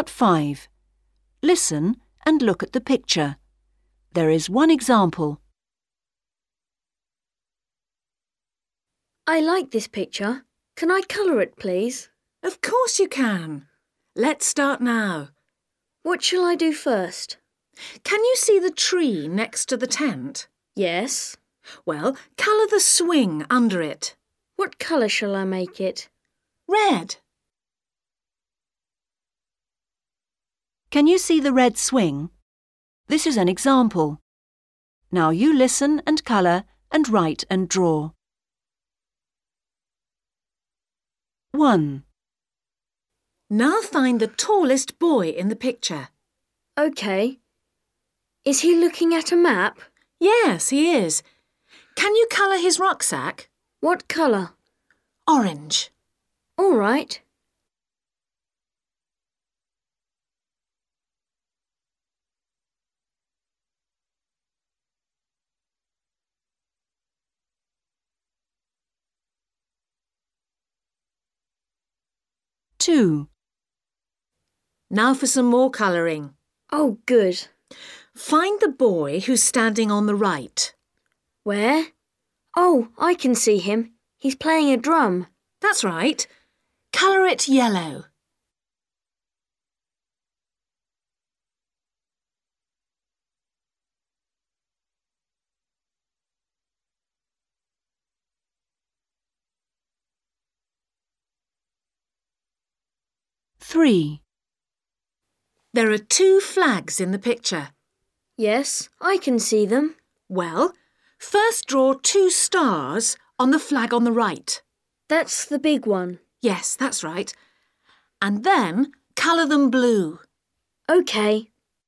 Part 5. Listen and look at the picture. There is one example. I like this picture. Can I colour it, please? Of course you can. Let's start now. What shall I do first? Can you see the tree next to the tent? Yes. Well, colour the swing under it. What colour shall I make it? Red. Can you see the red swing? This is an example. Now you listen and colour and write and draw. 1. Now find the tallest boy in the picture. OK. Is he looking at a map? Yes, he is. Can you colour his rucksack? What colour? Orange. All right. Two. Now for some more colouring. Oh, good. Find the boy who's standing on the right. Where? Oh, I can see him. He's playing a drum. That's right. Colour it yellow. Three. There are two flags in the picture. Yes, I can see them. Well, first draw two stars on the flag on the right. That's the big one. Yes, that's right. And then colour them blue. OK.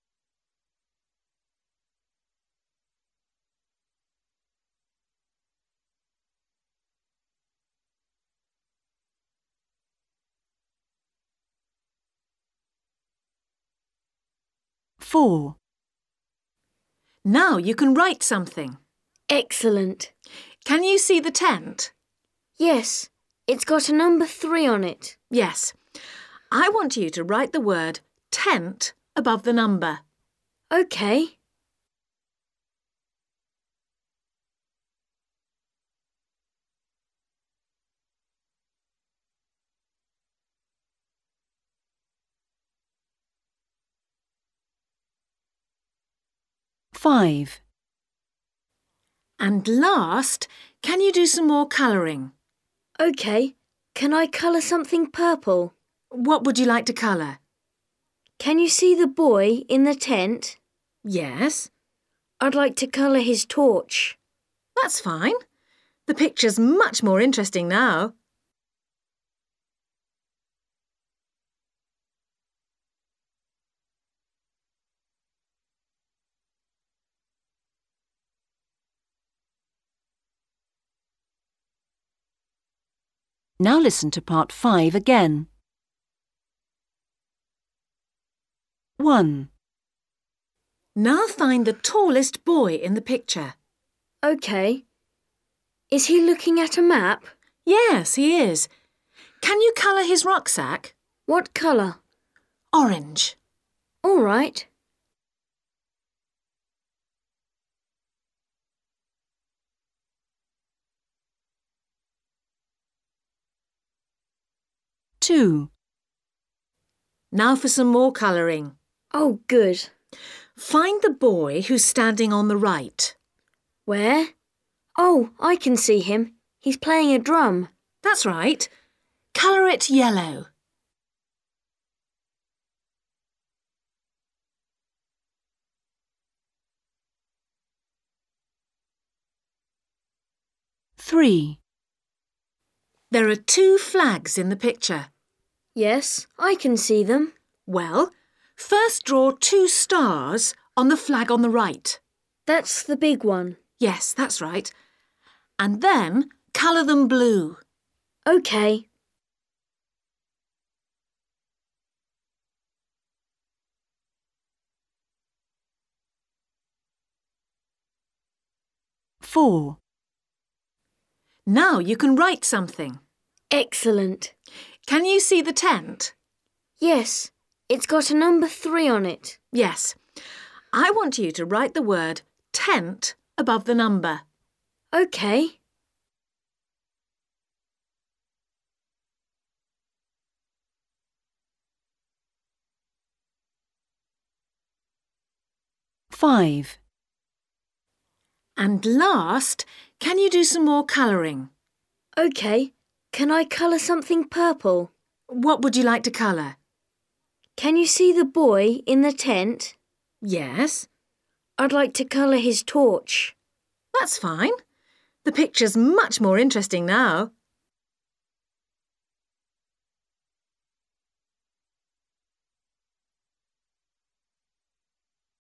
Four. Now you can write something. Excellent. Can you see the tent? Yes, it's got a number 3 on it. Yes. I want you to write the word tent above the number. OK. Five. And last, can you do some more colouring? OK. Can I colour something purple? What would you like to colour? Can you see the boy in the tent? Yes. I'd like to colour his torch. That's fine. The picture's much more interesting now. Now listen to part 5 again. 1. Now find the tallest boy in the picture. OK. Is he looking at a map? Yes, he is. Can you colour his rucksack? What colour? Orange. All right. Two. Now for some more colouring. Oh, good. Find the boy who's standing on the right. Where? Oh, I can see him. He's playing a drum. That's right. Colour it yellow. Three. There are two flags in the picture. Yes, I can see them. Well, first draw two stars on the flag on the right. That's the big one. Yes, that's right. And then colour them blue. OK. Four. Now you can write something. Excellent. Can you see the tent? Yes, It's got a number 3 on it. Yes. I want you to write the word tent above the number. OK. Five. And last, can you do some more colouring? OK. Can I colour something purple? What would you like to colour? Can you see the boy in the tent? Yes. I'd like to colour his torch. That's fine. The picture's much more interesting now.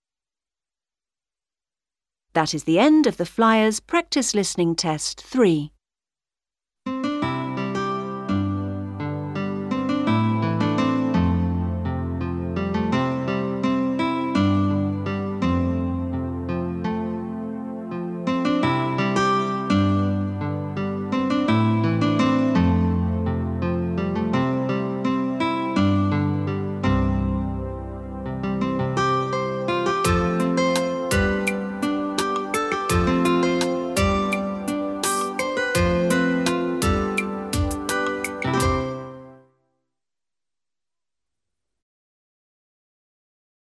That is the end of the Flyers Practice Listening Test 3.